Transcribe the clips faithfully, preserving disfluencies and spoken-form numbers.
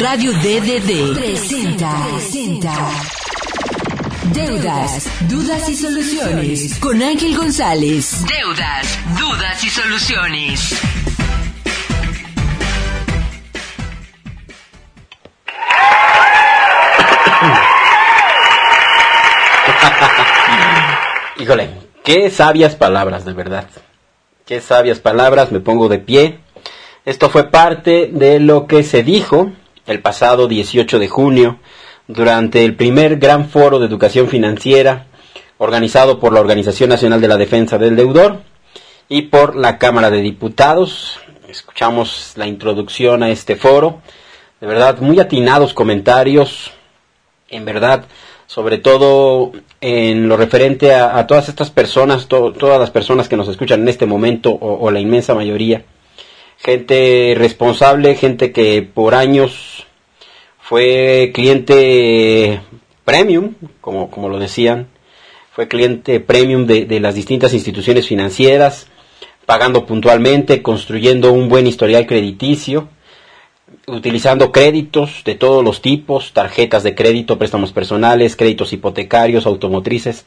Radio D D D presenta, presenta Deudas, Dudas y Soluciones con Ángel González. Deudas, Dudas y Soluciones. Híjole, qué sabias palabras, de verdad. Qué sabias palabras, me pongo de pie. Esto fue parte de lo que se dijo el pasado dieciocho de junio durante el primer gran foro de educación financiera organizado por la Organización Nacional de la Defensa del Deudor y por la Cámara de Diputados. Escuchamos la introducción a este foro. De verdad, muy atinados comentarios. En verdad, sobre todo en lo referente a, a todas estas personas, to, todas las personas que nos escuchan en este momento, o, o la inmensa mayoría. Gente responsable, gente que por años fue cliente premium, como, como lo decían, fue cliente premium de, de las distintas instituciones financieras, pagando puntualmente, construyendo un buen historial crediticio, utilizando créditos de todos los tipos, tarjetas de crédito, préstamos personales, créditos hipotecarios, automotrices,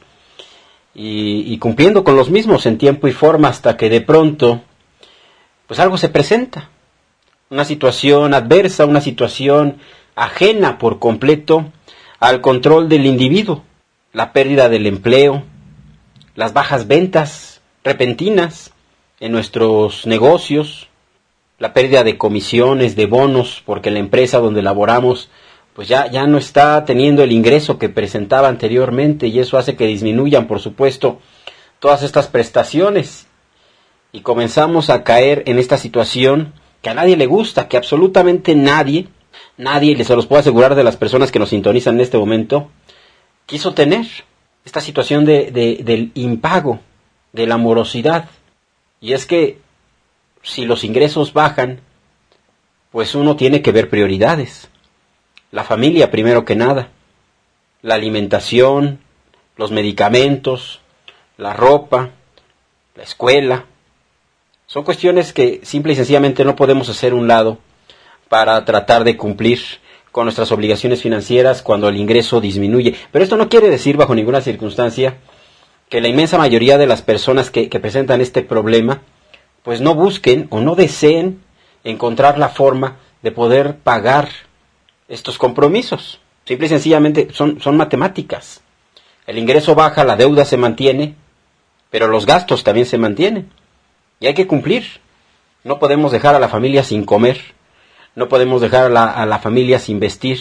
y, y cumpliendo con los mismos en tiempo y forma hasta que de pronto pues algo se presenta, una situación adversa, una situación ajena por completo al control del individuo, la pérdida del empleo, las bajas ventas repentinas en nuestros negocios, la pérdida de comisiones, de bonos, porque la empresa donde laboramos pues ya, ya no está teniendo el ingreso que presentaba anteriormente, y eso hace que disminuyan, por supuesto, todas estas prestaciones. Y comenzamos a caer en esta situación que a nadie le gusta, que absolutamente nadie, nadie, les se los puedo asegurar de las personas que nos sintonizan en este momento, quiso tener esta situación de, de, del impago, de la morosidad. Y es que si los ingresos bajan, pues uno tiene que ver prioridades. La familia primero que nada, la alimentación, los medicamentos, la ropa, la escuela. Son cuestiones que simple y sencillamente no podemos hacer a un lado para tratar de cumplir con nuestras obligaciones financieras cuando el ingreso disminuye. Pero esto no quiere decir bajo ninguna circunstancia que la inmensa mayoría de las personas que, que presentan este problema pues no busquen o no deseen encontrar la forma de poder pagar estos compromisos. Simple y sencillamente son, son matemáticas. El ingreso baja, la deuda se mantiene, pero los gastos también se mantienen. Y hay que cumplir. No podemos dejar a la familia sin comer. No podemos dejar a la, a la familia sin vestir.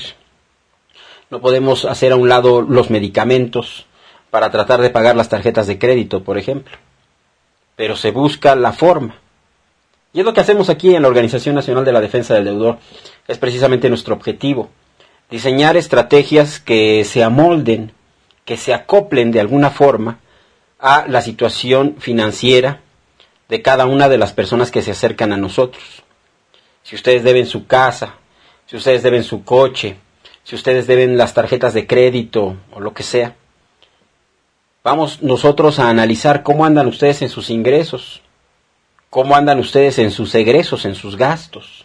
No podemos hacer a un lado los medicamentos para tratar de pagar las tarjetas de crédito, por ejemplo. Pero se busca la forma. Y es lo que hacemos aquí en la Organización Nacional de la Defensa del Deudor. Es precisamente nuestro objetivo. Diseñar estrategias que se amolden, que se acoplen de alguna forma a la situación financiera de cada una de las personas que se acercan a nosotros. Si ustedes deben su casa, si ustedes deben su coche, si ustedes deben las tarjetas de crédito o lo que sea, vamos nosotros a analizar cómo andan ustedes en sus ingresos, cómo andan ustedes en sus egresos, en sus gastos,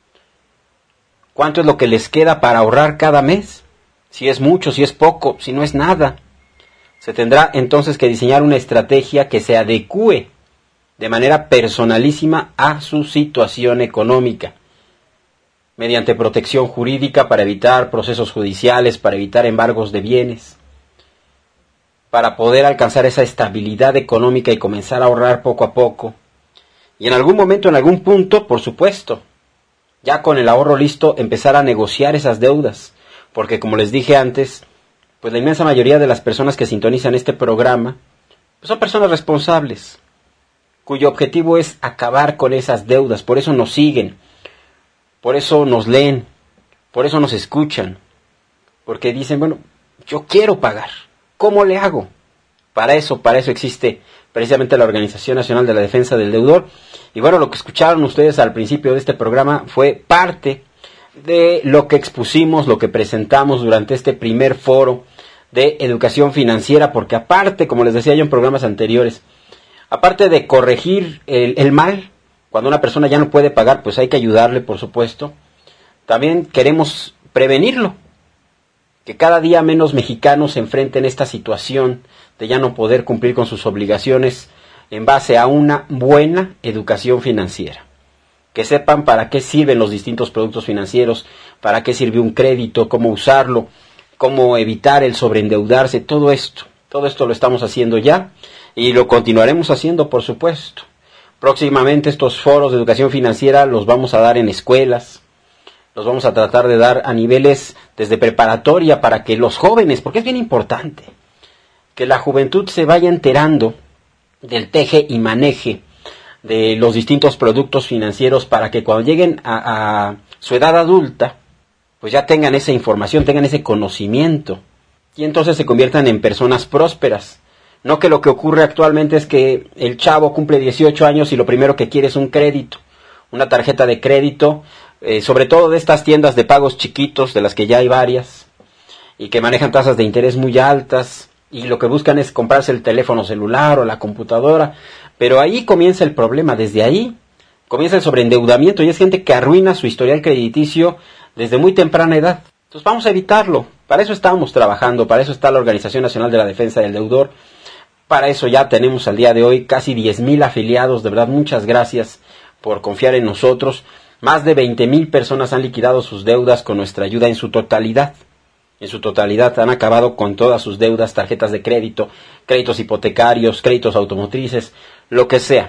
cuánto es lo que les queda para ahorrar cada mes, si es mucho, si es poco, si no es nada. Se tendrá entonces que diseñar una estrategia que se adecúe de manera personalísima a su situación económica, mediante protección jurídica para evitar procesos judiciales, para evitar embargos de bienes, para poder alcanzar esa estabilidad económica y comenzar a ahorrar poco a poco. Y en algún momento, en algún punto, por supuesto, ya con el ahorro listo, empezar a negociar esas deudas, porque como les dije antes, pues la inmensa mayoría de las personas que sintonizan este programa pues son personas responsables, cuyo objetivo es acabar con esas deudas. Por eso nos siguen, por eso nos leen, por eso nos escuchan, porque dicen, bueno, yo quiero pagar, ¿cómo le hago? Para eso, para eso existe precisamente la Organización Nacional de la Defensa del Deudor. Y bueno, lo que escucharon ustedes al principio de este programa fue parte de lo que expusimos, lo que presentamos durante este primer foro de educación financiera, porque aparte, como les decía yo en programas anteriores, aparte de corregir el, el mal, cuando una persona ya no puede pagar, pues hay que ayudarle, por supuesto. también queremos prevenirlo, que cada día menos mexicanos se enfrenten a esta situación de ya no poder cumplir con sus obligaciones en base a una buena educación financiera. Que sepan para qué sirven los distintos productos financieros, para qué sirve un crédito, cómo usarlo, cómo evitar el sobreendeudarse, todo esto. Todo esto lo estamos haciendo ya y lo continuaremos haciendo, por supuesto. Próximamente estos foros de educación financiera los vamos a dar en escuelas, los vamos a tratar de dar a niveles desde preparatoria para que los jóvenes, porque es bien importante, que la juventud se vaya enterando del teje y maneje de los distintos productos financieros para que cuando lleguen a, a su edad adulta, pues ya tengan esa información, tengan ese conocimiento y entonces se conviertan en personas prósperas. No que lo que ocurre actualmente es que el chavo cumple dieciocho años y lo primero que quiere es un crédito, una tarjeta de crédito, eh, sobre todo de estas tiendas de pagos chiquitos, de las que ya hay varias, y que manejan tasas de interés muy altas, y lo que buscan es comprarse el teléfono celular o la computadora, pero ahí comienza el problema, desde ahí comienza el sobreendeudamiento, y es gente que arruina su historial crediticio desde muy temprana edad. Entonces vamos a evitarlo, para eso estamos trabajando, para eso está la Organización Nacional de la Defensa del Deudor. Para eso ya tenemos al día de hoy casi diez mil afiliados, de verdad muchas gracias por confiar en nosotros. Más de veinte mil personas han liquidado sus deudas con nuestra ayuda en su totalidad. En su totalidad han acabado con todas sus deudas, tarjetas de crédito, créditos hipotecarios, créditos automotrices, lo que sea.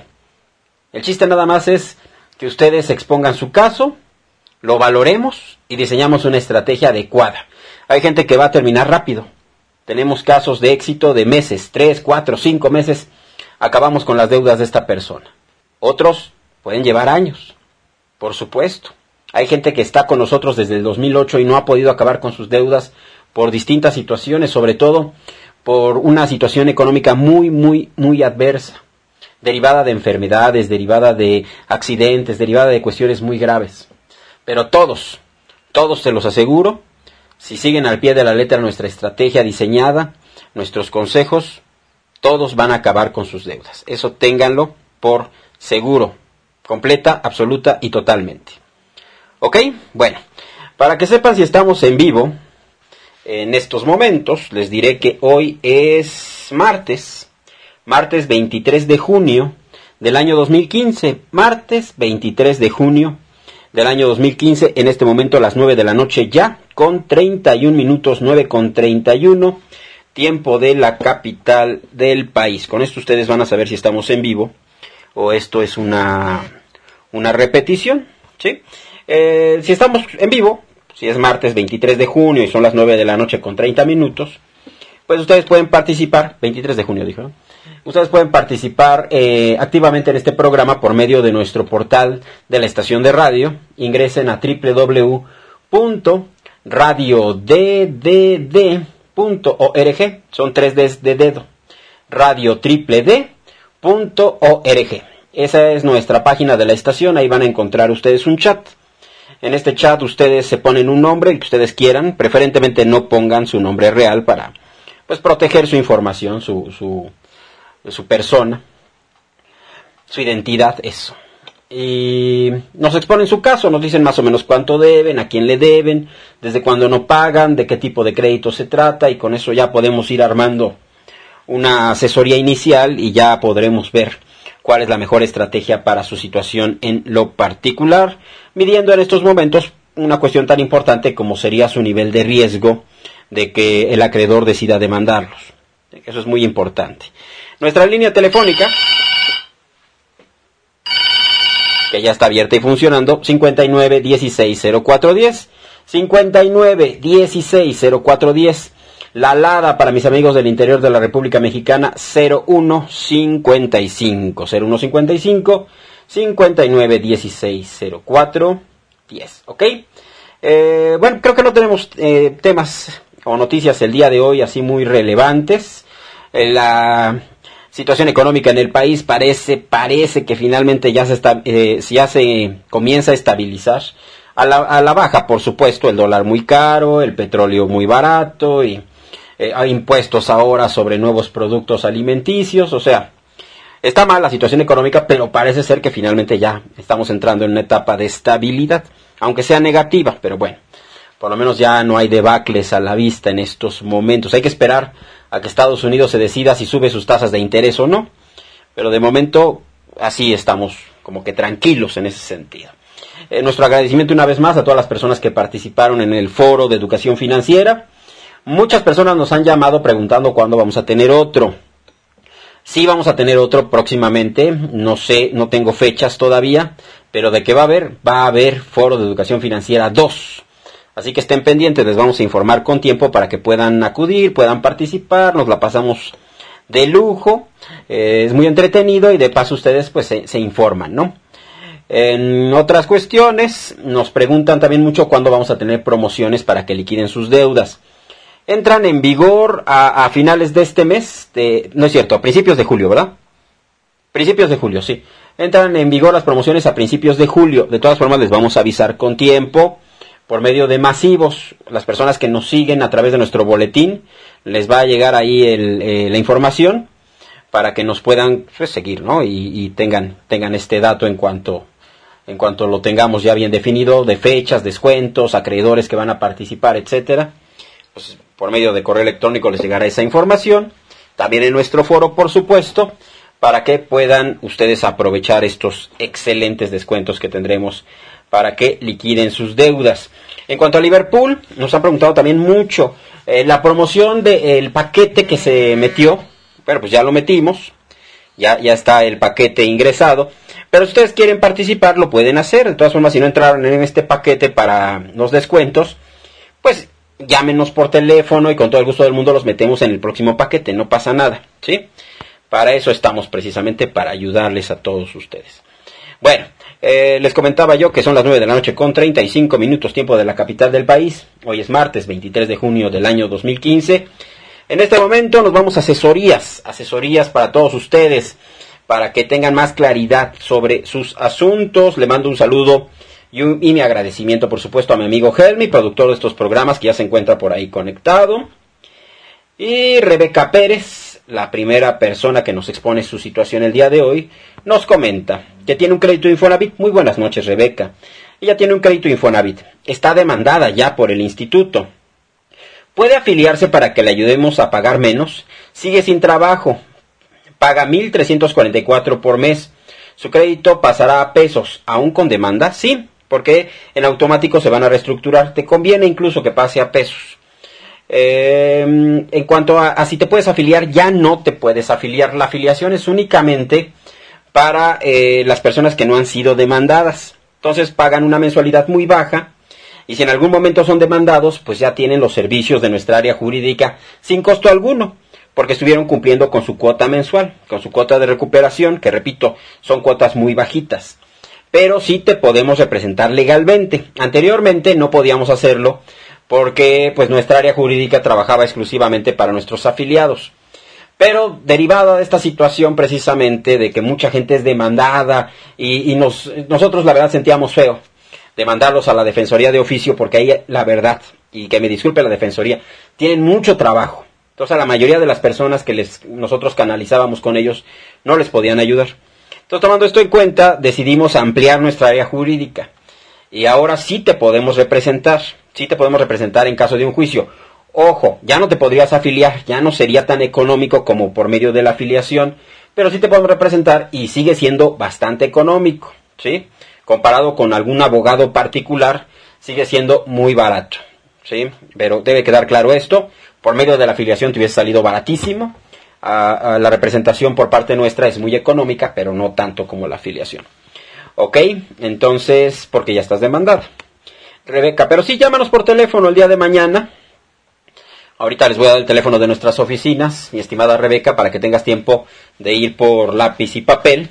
El chiste nada más es que ustedes expongan su caso, lo valoremos y diseñamos una estrategia adecuada. Hay gente que va a terminar rápido. Tenemos casos de éxito de meses, tres, cuatro, cinco meses, acabamos con las deudas de esta persona. Otros pueden llevar años, por supuesto. Hay gente que está con nosotros desde el dos mil ocho y no ha podido acabar con sus deudas por distintas situaciones, sobre todo por una situación económica muy, muy, muy adversa, derivada de enfermedades, derivada de accidentes, derivada de cuestiones muy graves. Pero todos, todos se los aseguro, si siguen al pie de la letra nuestra estrategia diseñada, nuestros consejos, todos van a acabar con sus deudas. Eso ténganlo por seguro, completa, absoluta y totalmente. ¿Ok? Bueno, para que sepan si estamos en vivo, en estos momentos, les diré que hoy es martes, martes veintitrés de junio del año dos mil quince, martes veintitrés de junio del año dos mil quince, en este momento a las nueve de la noche ya, con treinta y un minutos, nueve con treinta y uno, tiempo de la capital del país. Con esto ustedes van a saber si estamos en vivo o esto es una, una repetición, ¿sí? Eh, si estamos en vivo, si es martes veintitrés de junio y son las nueve de la noche con treinta minutos, pues ustedes pueden participar, veintitrés de junio dijo, ¿no? Ustedes pueden participar eh, activamente en este programa por medio de nuestro portal de la estación de radio. Ingresen a doble u doble u doble u punto radio d d d punto org, son tres Ds de dedo, radio triple d punto org. Esa es nuestra página de la estación, ahí van a encontrar ustedes un chat. En este chat ustedes se ponen un nombre, el que ustedes quieran, preferentemente no pongan su nombre real para pues proteger su información, su, su, su persona, su identidad, eso. Y nos exponen su caso, nos dicen más o menos cuánto deben, a quién le deben, desde cuándo no pagan, de qué tipo de crédito se trata, y con eso ya podemos ir armando una asesoría inicial y ya podremos ver cuál es la mejor estrategia para su situación en lo particular, midiendo en estos momentos una cuestión tan importante como sería su nivel de riesgo de que el acreedor decida demandarlos. Eso es muy importante. Nuestra línea telefónica, que ya está abierta y funcionando, cincuenta y nueve dieciséis cero cuatro diez, cincuenta y nueve dieciséis cero cuatro diez. La alada para mis amigos del interior de la República Mexicana, cero uno cincuenta y cinco, cero uno cincuenta y cinco, cincuenta y nueve dieciséis cero cuatro diez, ¿ok? Eh, bueno, creo que no tenemos eh, temas o noticias el día de hoy así muy relevantes. Eh, la situación económica en el país parece, parece que finalmente ya se, está, eh, ya se comienza a estabilizar. A la, a la baja, por supuesto, el dólar muy caro, el petróleo muy barato y eh, hay impuestos ahora sobre nuevos productos alimenticios, o sea, Está mal la situación económica, pero parece ser que finalmente ya estamos entrando en una etapa de estabilidad, aunque sea negativa, pero bueno, por lo menos ya no hay debacles a la vista en estos momentos. Hay que esperar a que Estados Unidos se decida si sube sus tasas de interés o no, pero de momento así estamos como que tranquilos en ese sentido. Eh, nuestro agradecimiento una vez más a todas las personas que participaron en el foro de educación financiera. Muchas personas nos han llamado preguntando cuándo vamos a tener otro. Sí vamos a tener otro próximamente, no sé, no tengo fechas todavía, pero de qué va a haber, va a haber Foro de Educación Financiera dos. Así que estén pendientes, les vamos a informar con tiempo para que puedan acudir, puedan participar, nos la pasamos de lujo, eh, es muy entretenido y de paso ustedes pues se, se informan, ¿no? En otras cuestiones, nos preguntan también mucho cuándo vamos a tener promociones para que liquiden sus deudas. Entran en vigor a, a finales de este mes, de, no es cierto, a principios de julio, ¿verdad? Principios de julio, sí. Entran en vigor las promociones a principios de julio. De todas formas, les vamos a avisar con tiempo, por medio de masivos. Las personas que nos siguen a través de nuestro boletín, les va a llegar ahí el, eh, la información para que nos puedan pues, seguir, ¿no? Y, y tengan, tengan este dato en cuanto, en cuanto lo tengamos ya bien definido, de fechas, descuentos, acreedores que van a participar, etcétera. Pues, por medio de correo electrónico les llegará esa información, también en nuestro foro, por supuesto, para que puedan ustedes aprovechar estos excelentes descuentos que tendremos para que liquiden sus deudas. En cuanto a Liverpool, nos han preguntado también mucho, eh, la promoción del paquete que se metió, bueno, pues ya lo metimos, ya, ya está el paquete ingresado, pero si ustedes quieren participar, lo pueden hacer. De todas formas, si no entraron en este paquete para los descuentos, pues llámenos por teléfono y con todo el gusto del mundo los metemos en el próximo paquete, no pasa nada, ¿sí? Para eso estamos precisamente, para ayudarles a todos ustedes. Bueno, eh, les comentaba yo que son las nueve de la noche con treinta y cinco minutos, tiempo de la capital del país. Hoy es martes veintitrés de junio del año dos mil quince. En este momento nos vamos a asesorías, asesorías para todos ustedes, para que tengan más claridad sobre sus asuntos. Le mando un saludo Y, un, y mi agradecimiento, por supuesto, a mi amigo Helmi, productor de estos programas, que ya se encuentra por ahí conectado. Y Rebeca Pérez, la primera persona que nos expone su situación el día de hoy, nos comenta que tiene un crédito Infonavit. Muy buenas noches, Rebeca. Ella tiene un crédito Infonavit. Está demandada ya por el instituto. ¿Puede afiliarse para que le ayudemos a pagar menos? Sigue sin trabajo. Paga mil trescientos cuarenta y cuatro por mes. ¿Su crédito pasará a pesos, aún con demanda? Sí, porque en automático se van a reestructurar. Te conviene incluso que pase a pesos. Eh, en cuanto a, a si te puedes afiliar, ya no te puedes afiliar. La afiliación es únicamente para eh, las personas que no han sido demandadas. Entonces pagan una mensualidad muy baja. Y si en algún momento son demandados, pues ya tienen los servicios de nuestra área jurídica sin costo alguno, porque estuvieron cumpliendo con su cuota mensual, con su cuota de recuperación, que repito, son cuotas muy bajitas. Pero sí te podemos representar legalmente. Anteriormente no podíamos hacerlo porque pues nuestra área jurídica trabajaba exclusivamente para nuestros afiliados. Pero derivada de esta situación precisamente de que mucha gente es demandada y, y nos, nosotros la verdad sentíamos feo demandarlos a la Defensoría de Oficio, porque ahí la verdad, y que me disculpe la Defensoría, tienen mucho trabajo. Entonces a la mayoría de las personas que les, nosotros canalizábamos con ellos no les podían ayudar. Entonces, tomando esto en cuenta, decidimos ampliar nuestra área jurídica. Y ahora sí te podemos representar, sí te podemos representar en caso de un juicio. Ojo, ya no te podrías afiliar, ya no sería tan económico como por medio de la afiliación, pero sí te podemos representar y sigue siendo bastante económico, ¿sí? Comparado con algún abogado particular, sigue siendo muy barato, ¿sí? Pero debe quedar claro esto, por medio de la afiliación te hubiese salido baratísimo. A, a la representación por parte nuestra es muy económica, pero no tanto como la afiliación. Ok, entonces, porque ya estás demandada, Rebeca. Pero sí, llámanos por teléfono el día de mañana. Ahorita les voy a dar el teléfono de nuestras oficinas, mi estimada Rebeca, para que tengas tiempo de ir por lápiz y papel.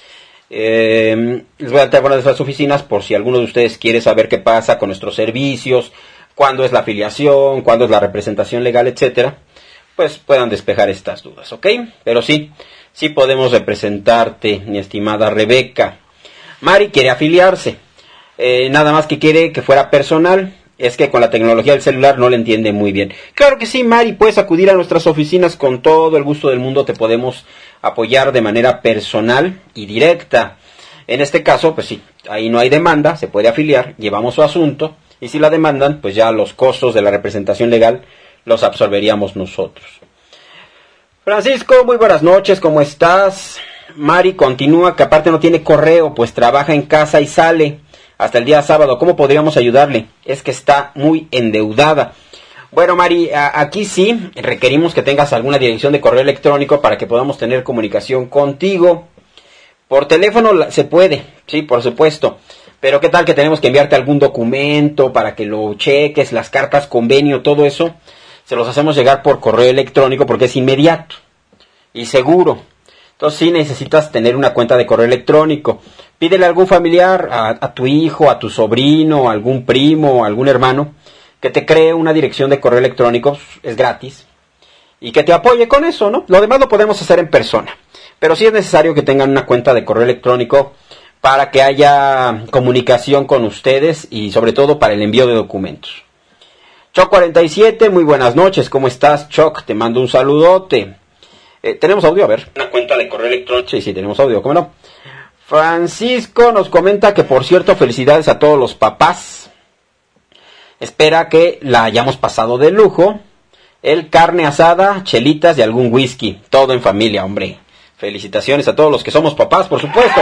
Eh, les voy a dar el teléfono de nuestras oficinas por si alguno de ustedes quiere saber qué pasa con nuestros servicios, cuándo es la afiliación, cuándo es la representación legal, etcétera. Pues puedan despejar estas dudas, ¿ok? Pero sí, sí podemos representarte, mi estimada Rebeca. Mari quiere afiliarse, eh, nada más que quiere que fuera personal. es que con la tecnología del celular no le entiende muy bien. Claro que sí, Mari, puedes acudir a nuestras oficinas con todo el gusto del mundo, te podemos apoyar de manera personal y directa. En este caso, pues sí, ahí no hay demanda, se puede afiliar, llevamos su asunto, y si la demandan, pues ya los costos de la representación legal los absorberíamos nosotros. Francisco, muy buenas noches, ¿cómo estás? Mari continúa que aparte no tiene correo, pues trabaja en casa y sale hasta el día sábado. ¿Cómo podríamos ayudarle? Es que está muy endeudada. Bueno, Mari, a- aquí sí requerimos que tengas alguna dirección de correo electrónico para que podamos tener comunicación contigo. Por teléfono la- se puede, sí, por supuesto. Pero ¿qué tal que tenemos que enviarte algún documento para que lo cheques, las cartas convenio, todo eso? Se los hacemos llegar por correo electrónico porque es inmediato y seguro. Entonces sí necesitas tener una cuenta de correo electrónico. Pídele a algún familiar, a, a tu hijo, a tu sobrino, a algún primo, a algún hermano, que te cree una dirección de correo electrónico, es gratis, y que te apoye con eso, ¿no? Lo demás lo podemos hacer en persona. Pero sí es necesario que tengan una cuenta de correo electrónico para que haya comunicación con ustedes y sobre todo para el envío de documentos. Choc cuarenta y siete, muy buenas noches, ¿cómo estás, Choc? Te mando un saludote. Eh, ¿Tenemos audio? A ver. Una cuenta de correo electrónico. Sí, sí, tenemos audio, ¿cómo no? Francisco nos comenta que, por cierto, felicidades a todos los papás. Espera que la hayamos pasado de lujo. El carne asada, chelitas y algún whisky. Todo en familia, hombre. Felicitaciones a todos los que somos papás, por supuesto.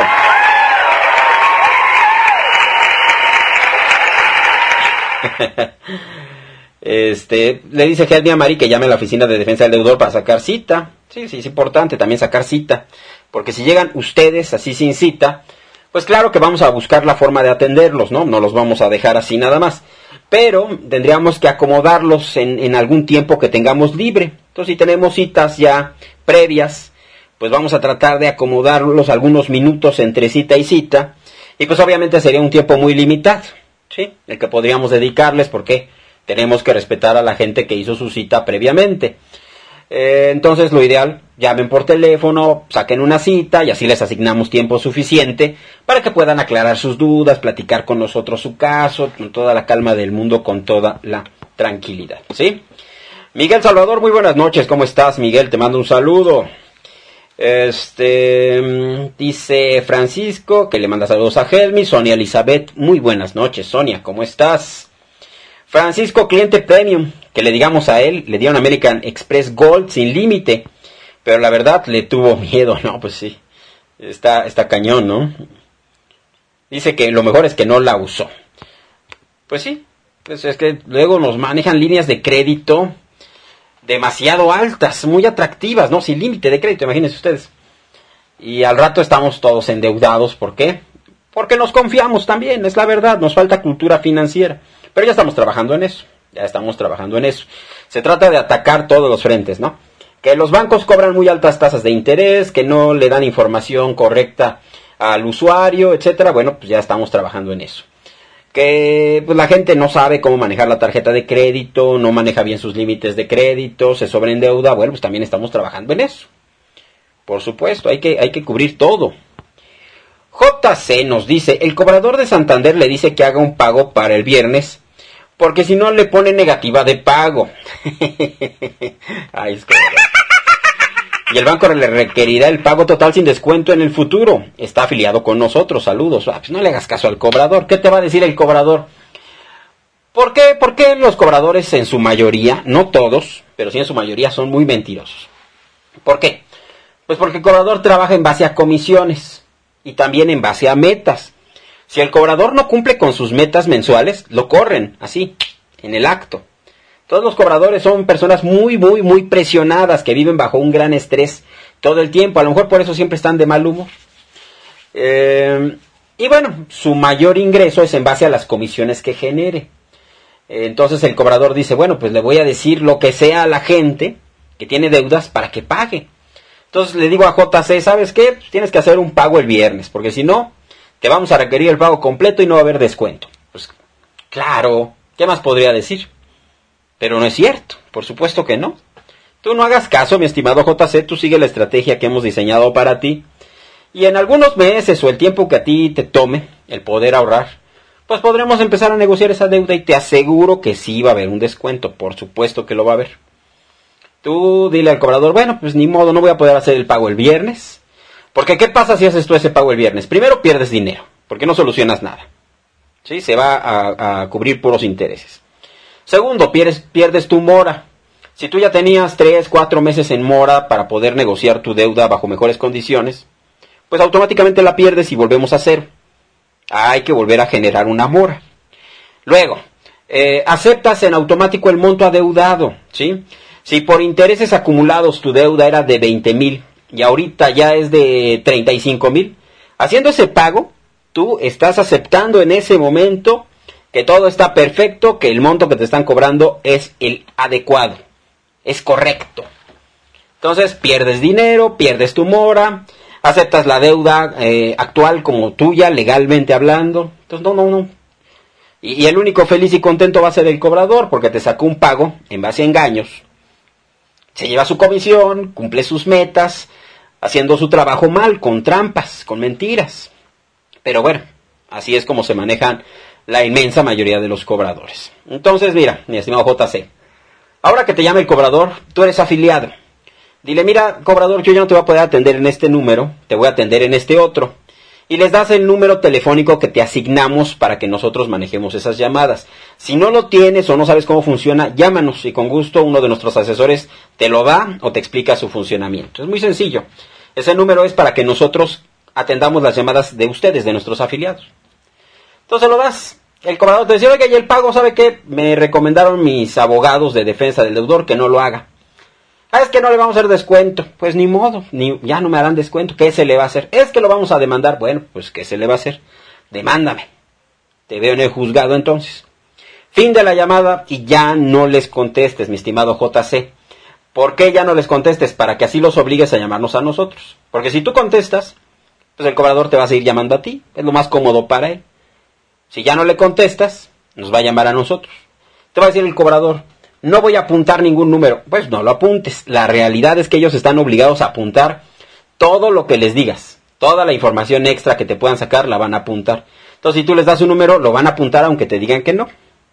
Este, le dice Helmi a Mari que llame a la oficina de defensa del deudor para sacar cita. Sí, sí, es importante también sacar cita. Porque si llegan ustedes así sin cita, pues claro que vamos a buscar la forma de atenderlos, ¿no? No los vamos a dejar así nada más. Pero tendríamos que acomodarlos en, en algún tiempo que tengamos libre. Entonces, si tenemos citas ya previas, pues vamos a tratar de acomodarlos algunos minutos entre cita y cita. Y pues obviamente sería un tiempo muy limitado, ¿sí? El que podríamos dedicarles porque tenemos que respetar a la gente que hizo su cita previamente. Eh, entonces lo ideal, llamen por teléfono, saquen una cita y así les asignamos tiempo suficiente para que puedan aclarar sus dudas, platicar con nosotros su caso, con toda la calma del mundo, con toda la tranquilidad, ¿sí? Miguel Salvador, muy buenas noches, ¿cómo estás, Miguel? Te mando un saludo. Este, dice Francisco, que le manda saludos a Helmi. Sonia Elizabeth, muy buenas noches, Sonia, ¿cómo estás? Francisco, cliente premium, que le digamos a él, le dieron American Express Gold sin límite, pero la verdad le tuvo miedo, no, pues sí, está, está cañón, ¿no? Dice que lo mejor es que no la usó. Pues sí, pues es que luego nos manejan líneas de crédito demasiado altas, muy atractivas, ¿no? Sin límite de crédito, imagínense ustedes. Y al rato estamos todos endeudados, ¿por qué? Porque nos confiamos también, es la verdad, nos falta cultura financiera. Pero ya estamos trabajando en eso, ya estamos trabajando en eso. Se trata de atacar todos los frentes, ¿no? Que los bancos cobran muy altas tasas de interés, que no le dan información correcta al usuario, etcétera. Bueno, pues ya estamos trabajando en eso. Que pues la gente no sabe cómo manejar la tarjeta de crédito, no maneja bien sus límites de crédito, se sobreendeuda. Bueno, pues también estamos trabajando en eso. Por supuesto, hay que, hay que cubrir todo. J C nos dice, el cobrador de Santander le dice que haga un pago para el viernes, porque si no le pone negativa de pago. Ay, es que... Y el banco le requerirá el pago total sin descuento en el futuro. Está afiliado con nosotros, saludos. Ah, pues no le hagas caso al cobrador. ¿Qué te va a decir el cobrador? ¿Por qué? ¿Por qué los cobradores en su mayoría, no todos, pero sí en su mayoría son muy mentirosos? ¿Por qué? Pues porque el cobrador trabaja en base a comisiones y también en base a metas. Si el cobrador no cumple con sus metas mensuales, lo corren, así, en el acto. Todos los cobradores son personas muy, muy, muy presionadas, que viven bajo un gran estrés todo el tiempo. A lo mejor por eso siempre están de mal humor. Eh, y bueno, su mayor ingreso es en base a las comisiones que genere. Entonces el cobrador dice, bueno, pues le voy a decir lo que sea a la gente que tiene deudas para que pague. Entonces le digo a J C, ¿sabes qué? Tienes que hacer un pago el viernes, porque si no, te vamos a requerir el pago completo y no va a haber descuento. Pues claro, ¿qué más podría decir? Pero no es cierto, por supuesto que no. Tú no hagas caso, mi estimado J C, tú sigue la estrategia que hemos diseñado para ti. Y en algunos meses o el tiempo que a ti te tome el poder ahorrar, pues podremos empezar a negociar esa deuda y te aseguro que sí va a haber un descuento, por supuesto que lo va a haber. Tú dile al cobrador, bueno, pues ni modo, no voy a poder hacer el pago el viernes, porque ¿qué pasa si haces tú ese pago el viernes? Primero pierdes dinero, porque no solucionas nada, ¿sí? Se va a, a cubrir puros intereses. Segundo, pierdes, pierdes tu mora. Si tú ya tenías tres, cuatro meses en mora para poder negociar tu deuda bajo mejores condiciones, pues automáticamente la pierdes y volvemos a cero. Hay que volver a generar una mora. Luego, eh, aceptas en automático el monto adeudado, ¿sí? Si por intereses acumulados tu deuda era de veinte mil y ahorita ya es de treinta y cinco mil, haciendo ese pago, tú estás aceptando en ese momento que todo está perfecto, que el monto que te están cobrando es el adecuado, es correcto. Entonces pierdes dinero, pierdes tu mora, aceptas la deuda eh, actual como tuya, legalmente hablando. Entonces no, no, no. Y, y el único feliz y contento va a ser el cobrador, porque te sacó un pago en base a engaños. Se lleva su comisión, cumple sus metas, haciendo su trabajo mal, con trampas, con mentiras. Pero bueno, así es como se manejan la inmensa mayoría de los cobradores. Entonces, mira, mi estimado J C, ahora que te llame el cobrador, tú eres afiliado. Dile, mira, cobrador, yo ya no te voy a poder atender en este número, te voy a atender en este otro. Y les das el número telefónico que te asignamos para que nosotros manejemos esas llamadas. Si no lo tienes o no sabes cómo funciona, llámanos y con gusto uno de nuestros asesores te lo da o te explica su funcionamiento. Es muy sencillo. Ese número es para que nosotros atendamos las llamadas de ustedes, de nuestros afiliados. Entonces lo das. El cobrador te dice, oiga, y el pago, ¿sabe qué? Me recomendaron mis abogados de defensa del deudor que no lo haga. Ah, es que no le vamos a hacer descuento. Pues ni modo, ni, ya no me harán descuento. ¿Qué se le va a hacer? Es que lo vamos a demandar. Bueno, pues ¿qué se le va a hacer? Demándame. Te veo en el juzgado entonces. Fin de la llamada y ya no les contestes, mi estimado J C. ¿Por qué ya no les contestes? Para que así los obligues a llamarnos a nosotros. Porque si tú contestas, pues el cobrador te va a seguir llamando a ti. Es lo más cómodo para él. Si ya no le contestas, nos va a llamar a nosotros. Te va a decir el cobrador, no voy a apuntar ningún número. Pues no lo apuntes. La realidad es que ellos están obligados a apuntar todo lo que les digas. Toda la información extra que te puedan sacar la van a apuntar. Entonces, si tú les das un número, lo van a apuntar aunque te digan que no.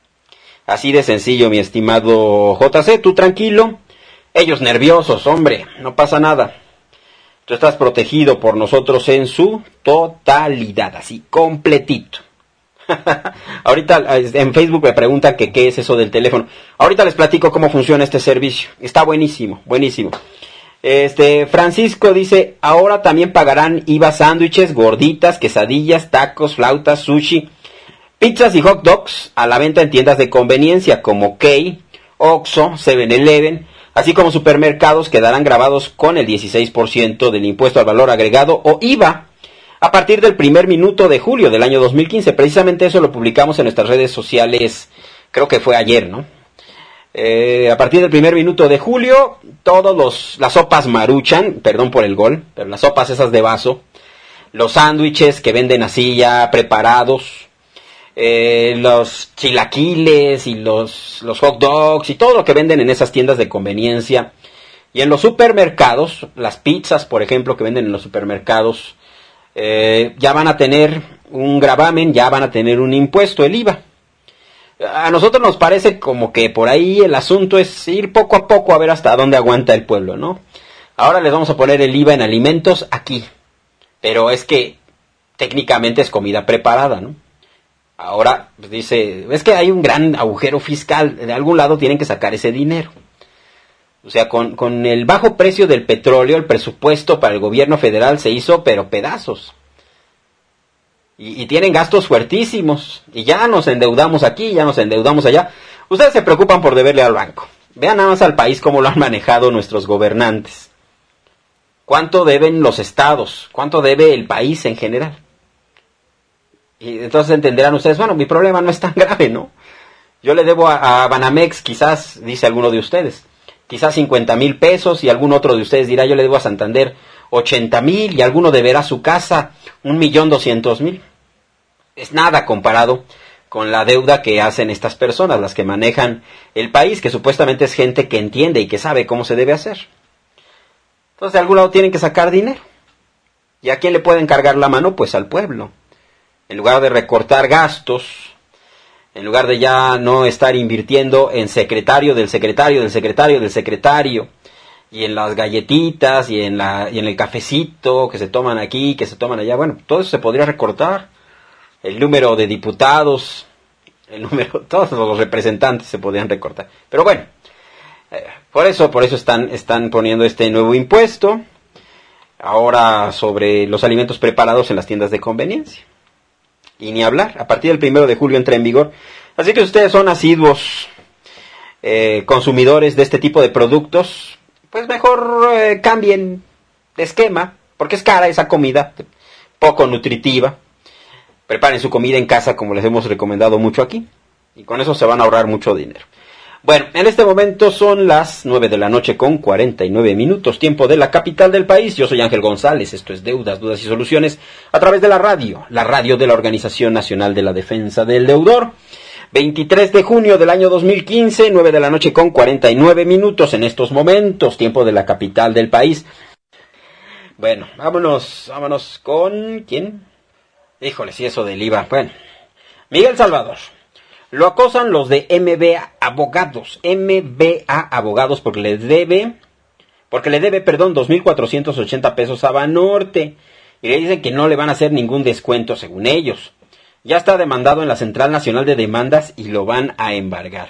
Así de sencillo, mi estimado J C. Tú tranquilo. Ellos nerviosos, hombre. No pasa nada. Tú estás protegido por nosotros en su totalidad. Así, completito. Ahorita en Facebook me preguntan que qué es eso del teléfono. Ahorita les platico cómo funciona este servicio. Está buenísimo, buenísimo. Este Francisco dice, ahora también pagarán I V A sándwiches, gorditas, quesadillas, tacos, flautas, sushi, pizzas y hot dogs a la venta en tiendas de conveniencia como Kay, Oxxo, seven eleven, así como supermercados quedarán grabados con el dieciséis por ciento del impuesto al valor agregado o I V A. A partir del primer minuto de julio del año dos mil quince, precisamente eso lo publicamos en nuestras redes sociales, creo que fue ayer, ¿no? Eh, a partir del primer minuto de julio, todos los, las sopas Maruchan, perdón por el gol, pero las sopas esas de vaso, los sándwiches que venden así ya preparados, eh, los chilaquiles y los, los hot dogs y todo lo que venden en esas tiendas de conveniencia. Y en los supermercados, las pizzas, por ejemplo, que venden en los supermercados, Eh, ya van a tener un gravamen, ya van a tener un impuesto, el I V A. A nosotros nos parece como que por ahí el asunto es ir poco a poco a ver hasta dónde aguanta el pueblo, ¿no? Ahora les vamos a poner el I V A en alimentos aquí, pero es que técnicamente es comida preparada, ¿no? Ahora pues dice, es que hay un gran agujero fiscal, de algún lado tienen que sacar ese dinero. O sea, con, con el bajo precio del petróleo, el presupuesto para el gobierno federal se hizo, pero pedazos. Y, y tienen gastos fuertísimos. Y ya nos endeudamos aquí, ya nos endeudamos allá. Ustedes se preocupan por deberle al banco. Vean nada más al país cómo lo han manejado nuestros gobernantes. ¿Cuánto deben los estados? ¿Cuánto debe el país en general? Y entonces entenderán ustedes, bueno, mi problema no es tan grave, ¿no? Yo le debo a, a Banamex, quizás, dice alguno de ustedes, quizás cincuenta mil pesos, y algún otro de ustedes dirá, yo le debo a Santander ochenta mil, y alguno deberá su casa un millón doscientos mil. Es nada comparado con la deuda que hacen estas personas, las que manejan el país, que supuestamente es gente que entiende y que sabe cómo se debe hacer. Entonces de algún lado tienen que sacar dinero. ¿Y a quién le pueden cargar la mano? Pues al pueblo. en lugar de recortar gastos, en lugar de ya no estar invirtiendo en secretario del secretario del secretario del secretario, y en las galletitas, y en la y en el cafecito que se toman aquí, que se toman allá, bueno, todo eso se podría recortar. El número de diputados, el número, todos los representantes se podrían recortar. Pero bueno, eh, por eso, por eso están, están poniendo este nuevo impuesto, ahora sobre los alimentos preparados en las tiendas de conveniencia. Y ni hablar, a partir del primero de julio entra en vigor. Así que ustedes son asiduos eh, consumidores de este tipo de productos, pues mejor eh, cambien de esquema, porque es cara esa comida, poco nutritiva. Preparen su comida en casa, como les hemos recomendado mucho aquí, y con eso se van a ahorrar mucho dinero. Bueno, en este momento son las nueve de la noche con cuarenta y nueve minutos, tiempo de la capital del país. Yo soy Ángel González, esto es Deudas, Dudas y Soluciones, a través de la radio, la radio de la Organización Nacional de la Defensa del Deudor. veintitrés de junio del año dos mil quince, nueve de la noche con cuarenta y nueve minutos en estos momentos, tiempo de la capital del país. Bueno, vámonos, vámonos con... ¿quién? Híjole, si eso del I V A. Bueno, Miguel Salvador. Lo acosan los de M B A Abogados. M B A Abogados porque le debe, porque le debe, perdón, dos mil cuatrocientos ochenta pesos a Banorte. Y le dicen que no le van a hacer ningún descuento según ellos. Ya está demandado en la Central Nacional de Demandas y lo van a embargar.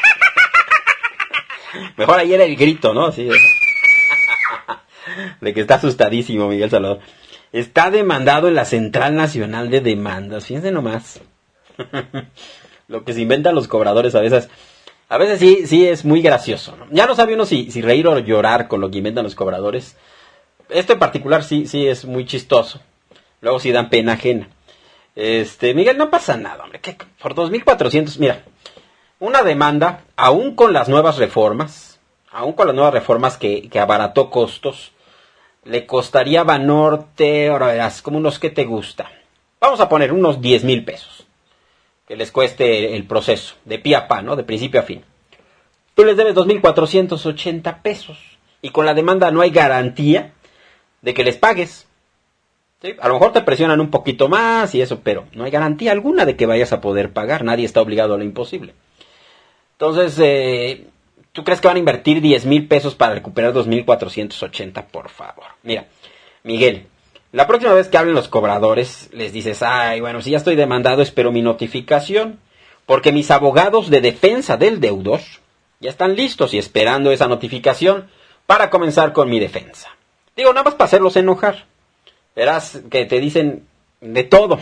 Mejor ayer el grito, ¿no? Así de, de que está asustadísimo Miguel Salvador. Está demandado en la Central Nacional de Demandas. Fíjense nomás. Lo que se inventan los cobradores a veces. A veces sí, sí es muy gracioso, ¿no? Ya no sabe uno si, si reír o llorar con lo que inventan los cobradores. Esto en particular sí, sí es muy chistoso. Luego sí dan pena ajena. Este, Miguel, no pasa nada, hombre. ¿Qué? Por dos mil cuatrocientos, mira. Una demanda, aún con las nuevas reformas, aún con las nuevas reformas que, que abarató costos, le costaría a Banorte, ahora verás, como unos, ¿qué te gusta? Vamos a poner unos diez mil pesos. Que les cueste el proceso, de pie a pa, ¿no? De principio a fin. Tú les debes dos mil cuatrocientos ochenta pesos. Y con la demanda no hay garantía de que les pagues. ¿Sí? A lo mejor te presionan un poquito más y eso, pero no hay garantía alguna de que vayas a poder pagar. Nadie está obligado a lo imposible. Entonces, eh, ¿tú crees que van a invertir diez mil pesos para recuperar dos mil cuatrocientos ochenta? Por favor. Mira, Miguel, la próxima vez que hablen los cobradores, les dices, ay, bueno, si ya estoy demandado, espero mi notificación, porque mis abogados de defensa del deudor ya están listos y esperando esa notificación para comenzar con mi defensa. Digo, nada más para hacerlos enojar. Verás que te dicen de todo,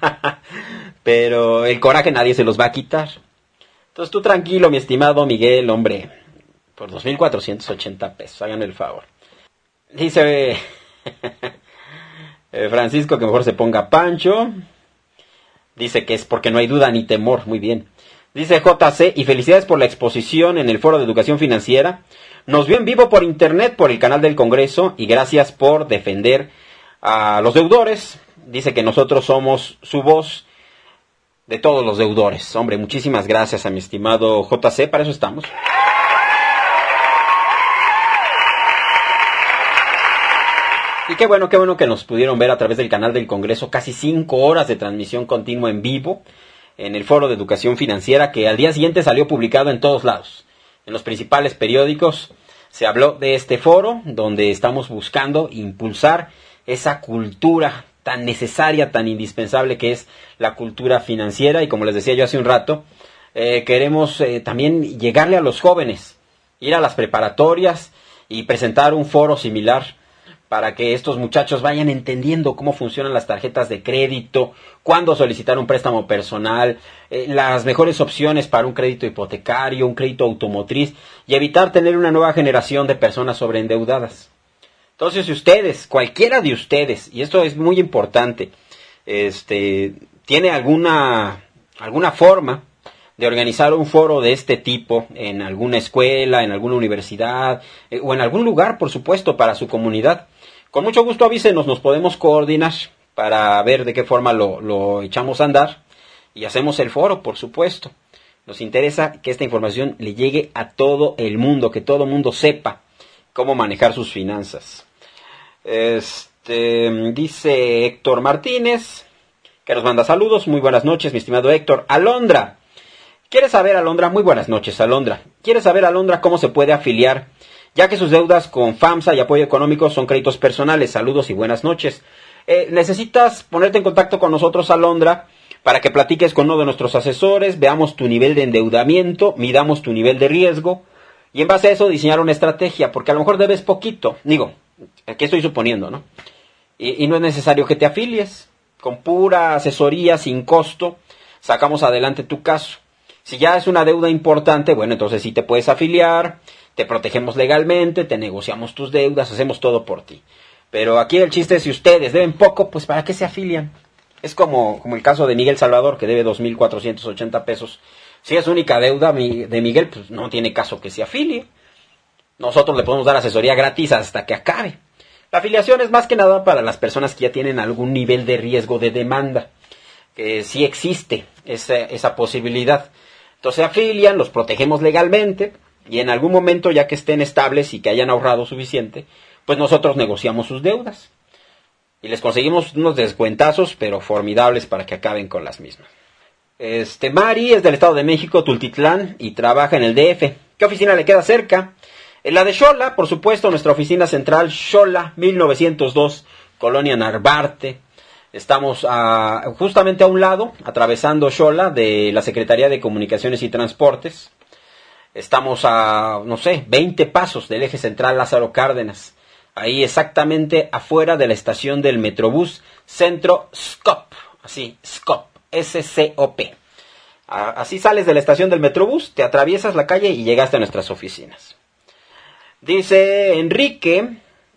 pero el coraje nadie se los va a quitar. Entonces tú tranquilo, mi estimado Miguel, hombre, por dos mil cuatrocientos ochenta pesos, háganme el favor. Dice Francisco que mejor se ponga Pancho. Dice que es porque no hay duda ni temor, muy bien. Dice J C, y felicidades por la exposición en el Foro de Educación Financiera. Nos vio en vivo por internet, por el canal del Congreso, y gracias por defender a los deudores. Dice que nosotros somos su voz de todos los deudores. Hombre, muchísimas gracias a mi estimado J C, para eso estamos. Y qué bueno, qué bueno que nos pudieron ver a través del canal del Congreso, casi cinco horas de transmisión continua en vivo en el Foro de Educación Financiera, que al día siguiente salió publicado en todos lados. En los principales periódicos se habló de este foro, donde estamos buscando impulsar esa cultura tan necesaria, tan indispensable que es la cultura financiera. Y como les decía yo hace un rato, eh, queremos eh, también llegarle a los jóvenes, ir a las preparatorias y presentar un foro similar para que estos muchachos vayan entendiendo cómo funcionan las tarjetas de crédito, cuándo solicitar un préstamo personal, eh, las mejores opciones para un crédito hipotecario, un crédito automotriz, y evitar tener una nueva generación de personas sobreendeudadas. Entonces, si ustedes, cualquiera de ustedes, y esto es muy importante, este, tiene alguna, alguna forma de organizar un foro de este tipo en alguna escuela, en alguna universidad, eh, o en algún lugar, por supuesto, para su comunidad, con mucho gusto avísenos, nos podemos coordinar para ver de qué forma lo, lo echamos a andar y hacemos el foro, por supuesto. Nos interesa que esta información le llegue a todo el mundo, que todo el mundo sepa cómo manejar sus finanzas. Este, dice Héctor Martínez que nos manda saludos. Muy buenas noches, mi estimado Héctor. Alondra, ¿quieres saber, Alondra? Muy buenas noches, Alondra. ¿Quieres saber, Alondra, cómo se puede afiliar, ya que sus deudas con FAMSA y apoyo económico son créditos personales? Saludos y buenas noches. Eh, necesitas ponerte en contacto con nosotros, Alondra, para que platiques con uno de nuestros asesores, veamos tu nivel de endeudamiento, midamos tu nivel de riesgo, y en base a eso diseñar una estrategia, porque a lo mejor debes poquito. Digo, ¿qué estoy suponiendo, no? Y, y no es necesario que te afilies. Con pura asesoría, sin costo, sacamos adelante tu caso. Si ya es una deuda importante, bueno, entonces sí te puedes afiliar, te protegemos legalmente, te negociamos tus deudas, hacemos todo por ti. Pero aquí el chiste es, si ustedes deben poco, pues ¿para qué se afilian? Es como, como el caso de Miguel Salvador, que debe dos mil cuatrocientos ochenta pesos. Si es única deuda de Miguel, pues no tiene caso que se afilie. Nosotros le podemos dar asesoría gratis hasta que acabe. La afiliación es más que nada para las personas que ya tienen algún nivel de riesgo de demanda. Que sí existe esa, esa posibilidad. Entonces se afilian, los protegemos legalmente, y en algún momento, ya que estén estables y que hayan ahorrado suficiente, pues nosotros negociamos sus deudas. Y les conseguimos unos descuentazos, pero formidables, para que acaben con las mismas. Este, Mari es del Estado de México, Tultitlán, y trabaja en el D F. ¿Qué oficina le queda cerca? En la de Xola, por supuesto, nuestra oficina central, Xola, mil novecientos dos, Colonia Narvarte. Estamos a, justamente a un lado, atravesando Xola, de la Secretaría de Comunicaciones y Transportes. Estamos a, no sé, veinte pasos del eje central Lázaro Cárdenas. Ahí exactamente afuera de la estación del Metrobús Centro Scop. Así, Scop. S C O P. Así sales de la estación del Metrobús, te atraviesas la calle y llegaste a nuestras oficinas. Dice Enrique...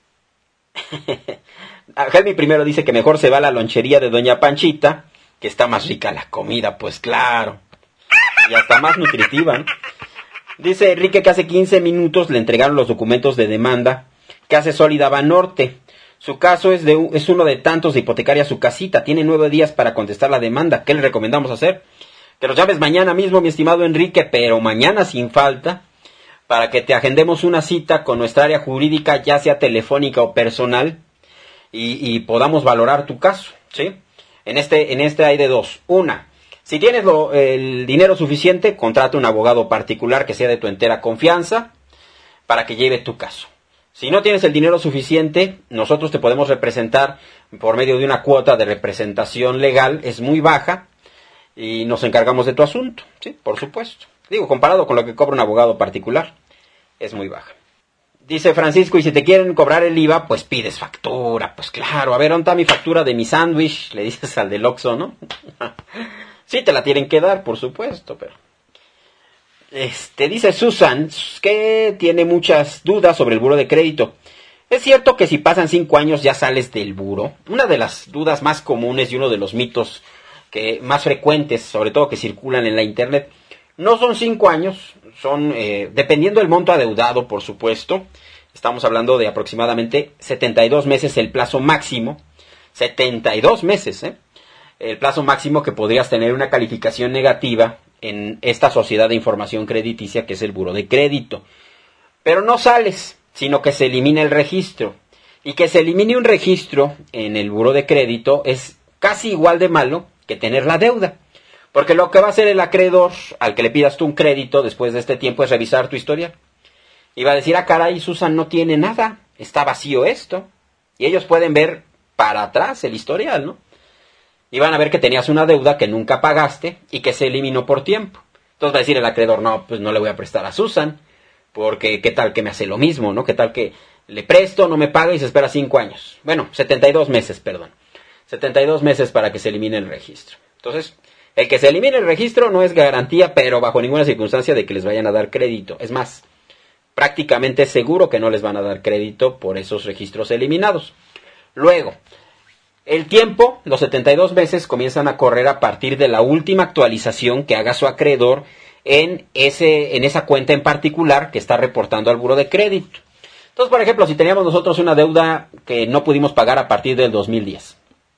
Helmi primero dice que mejor se va a la lonchería de Doña Panchita, que está más rica la comida, pues claro. Y hasta más nutritiva, ¿no? Dice Enrique que hace quince minutos le entregaron los documentos de demanda que hace Sólida Banorte. Su caso es, de, es uno de tantos de hipotecaria su casita. Tiene nueve días para contestar la demanda. ¿Qué le recomendamos hacer? Que los llames mañana mismo, mi estimado Enrique, pero mañana sin falta, para que te agendemos una cita con nuestra área jurídica, ya sea telefónica o personal, y, y podamos valorar tu caso, ¿sí? En este, en este hay de dos. Una, si tienes lo, el dinero suficiente, contrata un abogado particular que sea de tu entera confianza para que lleve tu caso. Si no tienes el dinero suficiente, nosotros te podemos representar por medio de una cuota de representación legal, es muy baja, y nos encargamos de tu asunto, ¿sí? Por supuesto. Digo, comparado con lo que cobra un abogado particular, es muy baja. Dice Francisco, y si te quieren cobrar el I V A, pues pides factura. Pues claro, a ver, ¿dónde está mi factura de mi sándwich? Le dices al del Oxxo, ¿no? Sí, te la tienen que dar, por supuesto, pero... Este, dice Susan que tiene muchas dudas sobre el buro de crédito. ¿Es cierto que si pasan cinco años ya sales del buro? Una de las dudas más comunes y uno de los mitos que más frecuentes, sobre todo que circulan en la internet, no son cinco años, son, eh, dependiendo del monto adeudado, por supuesto, estamos hablando de aproximadamente setenta y dos meses el plazo máximo, setenta y dos meses, ¿eh? El plazo máximo que podrías tener una calificación negativa en esta sociedad de información crediticia que es el buro de crédito. Pero no sales, sino que se elimina el registro. Y que se elimine un registro en el buro de crédito es casi igual de malo que tener la deuda. Porque lo que va a hacer el acreedor al que le pidas tú un crédito después de este tiempo es revisar tu historial. Y va a decir, ah, caray, Susan no tiene nada, está vacío esto. Y ellos pueden ver para atrás el historial, ¿no? Y van a ver que tenías una deuda que nunca pagaste y que se eliminó por tiempo. Entonces va a decir el acreedor, no, pues no le voy a prestar a Susan, porque qué tal que me hace lo mismo, ¿no? Qué tal que le presto, no me paga y se espera cinco años. Bueno, setenta y dos meses, perdón. setenta y dos meses para que se elimine el registro. Entonces, el que se elimine el registro no es garantía, pero bajo ninguna circunstancia de que les vayan a dar crédito. Es más, prácticamente seguro que no les van a dar crédito por esos registros eliminados. Luego, el tiempo, los setenta y dos meses, comienzan a correr a partir de la última actualización que haga su acreedor en, ese, en esa cuenta en particular que está reportando al buro de crédito. Entonces, por ejemplo, si teníamos nosotros una deuda que no pudimos pagar a partir del dos mil diez,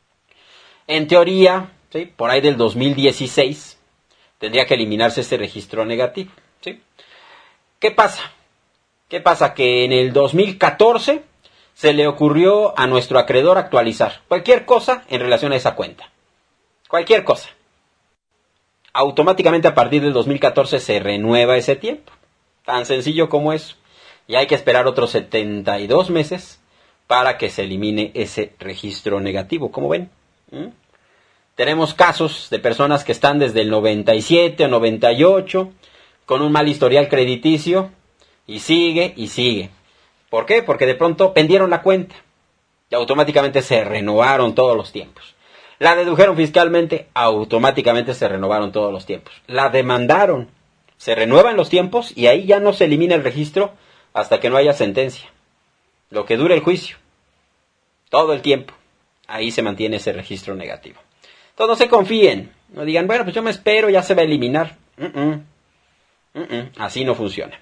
en teoría, ¿sí?, por ahí del dos mil dieciséis, tendría que eliminarse ese registro negativo, ¿sí? ¿Qué pasa? ¿Qué pasa? Que en el dos mil catorce se le ocurrió a nuestro acreedor actualizar cualquier cosa en relación a esa cuenta. cualquier cosa. Automáticamente a partir del dos mil catorce se renueva ese tiempo. Tan sencillo como eso. Y hay que esperar otros setenta y dos meses para que se elimine ese registro negativo. ¿Cómo ven? ¿Mm? Tenemos casos de personas que están desde el noventa y siete o noventa y ocho con un mal historial crediticio y sigue y sigue. ¿Por qué? Porque de pronto vendieron la cuenta y automáticamente se renovaron todos los tiempos. La dedujeron fiscalmente, automáticamente se renovaron todos los tiempos. La demandaron, se renuevan los tiempos y ahí ya no se elimina el registro hasta que no haya sentencia. Lo que dure el juicio, todo el tiempo, ahí se mantiene ese registro negativo. Entonces no se confíen, no digan, bueno, pues yo me espero, ya se va a eliminar. Uh-uh. Uh-uh. Así no funciona.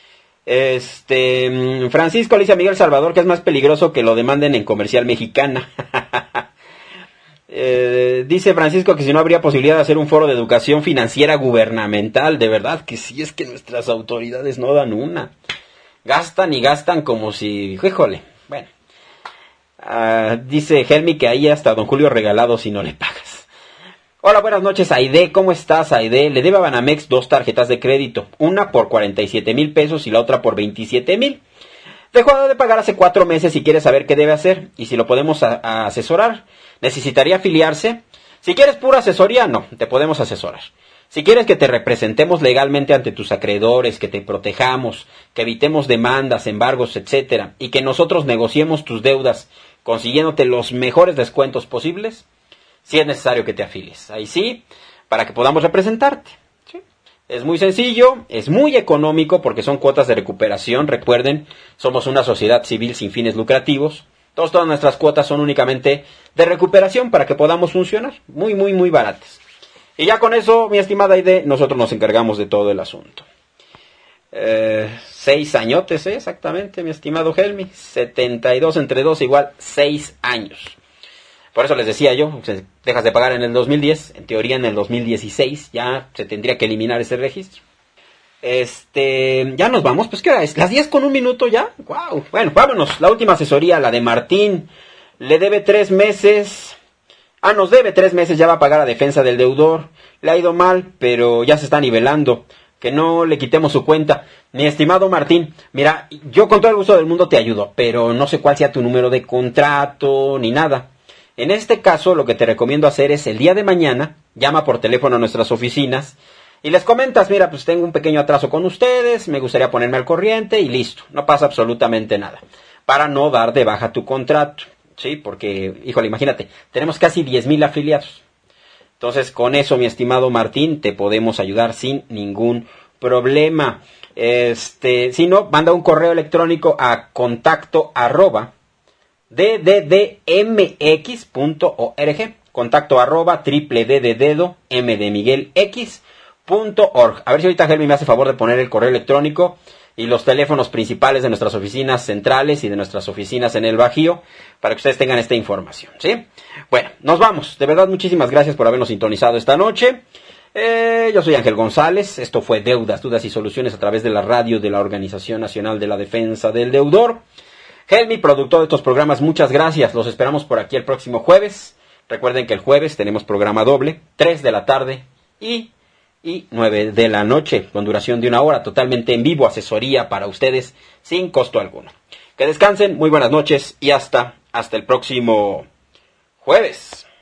Este, Francisco le dice a Miguel Salvador que es más peligroso que lo demanden en Comercial Mexicana. eh, dice Francisco que si no habría posibilidad de hacer un foro de educación financiera gubernamental. De verdad que sí, es que nuestras autoridades no dan una. Gastan y gastan como si, híjole, bueno. Uh, dice Helmi que ahí hasta don Julio regalado si no le pagas. Hola, buenas noches, Aide. ¿Cómo estás, Aide? Le debe a Banamex dos tarjetas de crédito. Una por cuarenta y siete mil pesos y la otra por veintisiete mil. Dejó de pagar hace cuatro meses y quiere saber qué debe hacer y si lo podemos a- a asesorar. ¿Necesitaría afiliarse? Si quieres pura asesoría, no, te podemos asesorar. Si quieres que te representemos legalmente ante tus acreedores, que te protejamos, que evitemos demandas, embargos, etcétera, y que nosotros negociemos tus deudas consiguiéndote los mejores descuentos posibles, sí es necesario que te afilies. Ahí sí, para que podamos representarte. ¿Sí? Es muy sencillo, es muy económico porque son cuotas de recuperación. Recuerden, somos una sociedad civil sin fines lucrativos. Todas, todas nuestras cuotas son únicamente de recuperación para que podamos funcionar. Muy, muy, muy baratas. Y ya con eso, mi estimada Aide, nosotros nos encargamos de todo el asunto. Eh, seis añotes, ¿eh? Exactamente, mi estimado Helmi. setenta y dos entre dos igual seis años. Por eso les decía yo, si dejas de pagar en el dos mil diez, en teoría en el dos mil dieciséis ya se tendría que eliminar ese registro. Este, ya nos vamos, pues ¿qué hora es? ¿Las diez con un minuto ya? Wow. Bueno, vámonos. La última asesoría, la de Martín, le debe tres meses. Ah, nos debe tres meses, ya va a pagar a defensa del deudor. Le ha ido mal, pero ya se está nivelando. Que no le quitemos su cuenta. Mi estimado Martín, mira, yo con todo el gusto del mundo te ayudo, pero no sé cuál sea tu número de contrato ni nada. En este caso, lo que te recomiendo hacer es el día de mañana, llama por teléfono a nuestras oficinas y les comentas, mira, pues tengo un pequeño atraso con ustedes, me gustaría ponerme al corriente y listo, no pasa absolutamente nada. Para no dar de baja tu contrato, ¿sí? Porque, híjole, imagínate, tenemos casi diez mil afiliados. Entonces, con eso, mi estimado Martín, te podemos ayudar sin ningún problema. Este, si no, manda un correo electrónico a contacto arroba d d d m x punto org, contacto arroba triple d de dedo m de Miguel x punto org. A ver si ahorita Helmi me hace favor de poner el correo electrónico y los teléfonos principales de nuestras oficinas centrales y de nuestras oficinas en el Bajío para que ustedes tengan esta información, ¿sí? Bueno, nos vamos. De verdad, muchísimas gracias por habernos sintonizado esta noche. Eh, yo soy Ángel González. Esto fue Deudas, Dudas y Soluciones a través de la radio de la Organización Nacional de la Defensa del Deudor. Helmi, productor de estos programas, muchas gracias. Los esperamos por aquí el próximo jueves. Recuerden que el jueves tenemos programa doble, tres de la tarde y, y nueve de la noche, con duración de una hora, totalmente en vivo, asesoría para ustedes, sin costo alguno. Que descansen, muy buenas noches y hasta, hasta el próximo jueves.